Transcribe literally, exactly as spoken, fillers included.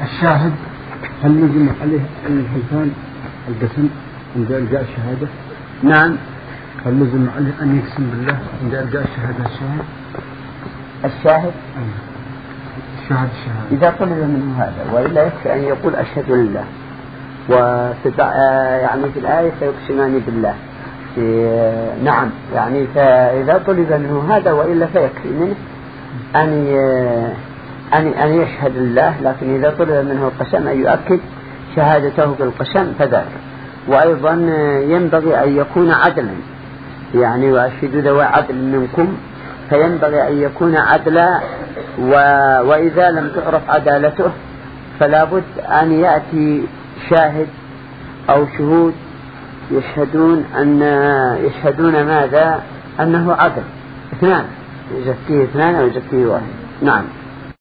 الشاهد هل يجب عليه الحلفان القسم عند إلقاء الشهادة؟ نعم. هل لزم عليه أن يقسم بالله عند إلقاء الشهادة الشاهد؟ الشاهد؟ الشاهد الشهادة إذا طلب منه هذا، وإلا يكفي أن يقول أشهد لله. وفي يعني في الآية فيقسمان بالله. نعم، يعني فإذا طلب منه هذا وإلا فيكفي منه أن أن أن يشهد لله، لكن إذا طلب منه القسم أن يؤكد شهادته بالقسم فذلك. وأيضا ينبغي أن يكون عدلا، يعني وأشهدوا ذوي عدل منكم، فينبغي أن يكون عدلا. وإذا لم تعرف عدالته فلا بد أن يأتي شاهد أو شهود يشهدون أن يشهدون ماذا؟ أنه عدل. اثنان، يزكيه اثنان أو يزكيه واحد. نعم.